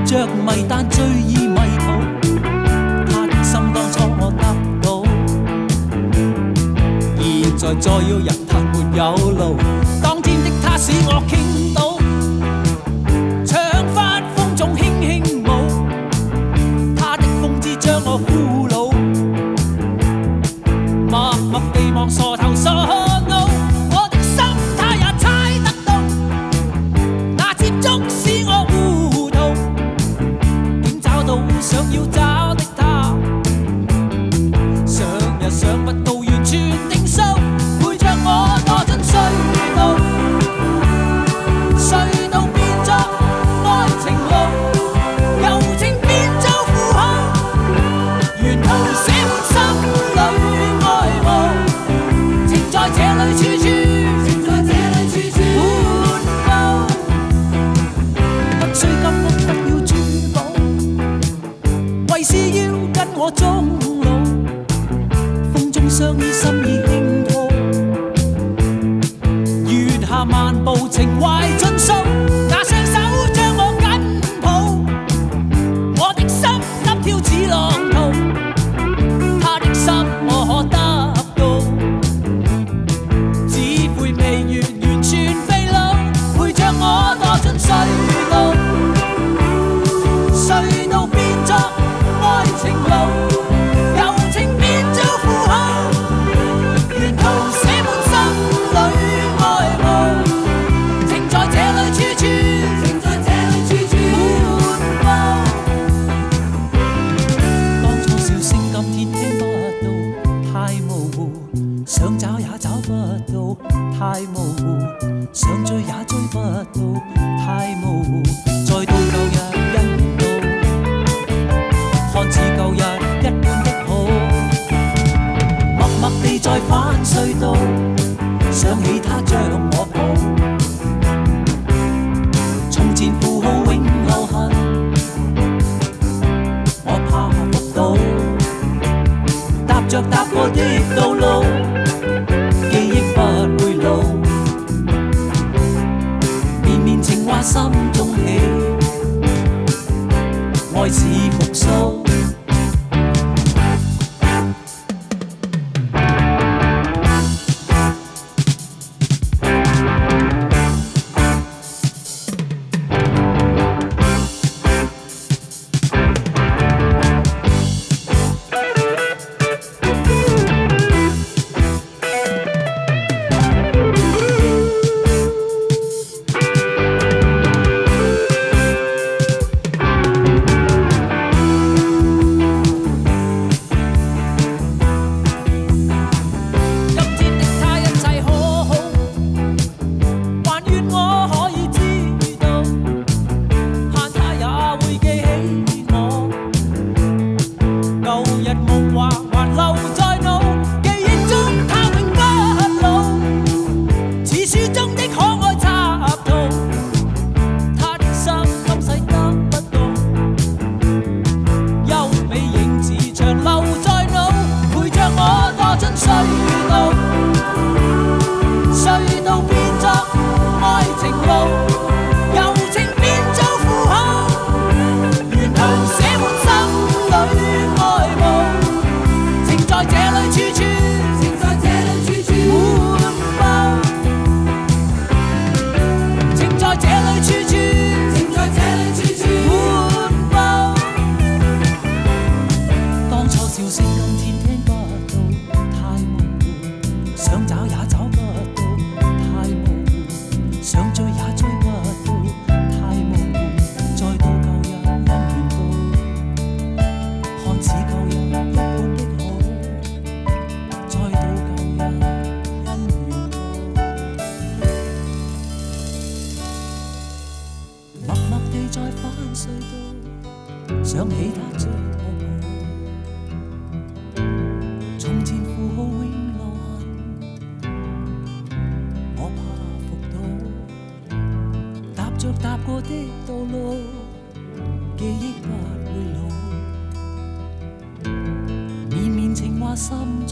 着迷，但最易迷途。他的心當初我得到，現在再要人行沒有路。當天的他使我傾倒，長髮風中輕輕舞，他的風姿將我俘虜，默默地望傻頭傻腦。我的心他也猜得到，那接觸使我糊塗，竟找到想要找的他，想也想不到完全定數，陪着我墮進隧道，隧道變作愛情路，柔情變做負荷，沿途寫滿心裏愛慕，情在這裏處處，情在這裏處處滿布，不需金屋不要珠寶，為是要跟我終老，風中相依心意輕吐，月下漫步情懷盡數，那雙手將我緊抱，我的心急跳似浪濤，他的心我可得到，只悔未完全疲勞，陪着我墮進隧道，隧道變作愛情路，柔情變做負荷，沿途寫滿心裏愛慕，情在這裏處處，情在這裏處處滿布。當初笑聲今天聽不到，太模糊，想找也找不到，太模糊，想追也追不到，太模糊，再到舊日恩怨道，看似舊日一般的好，默默地在反隧道，想起他將我抱，從前負號永留痕，我怕伏到，踏着踏過的道路，記憶不會老，綿綿情話心中起，愛似復甦。想起他將我抱，從前負號永留痕，我怕伏到，踏着踏過的道路，記憶不會老，綿綿情話心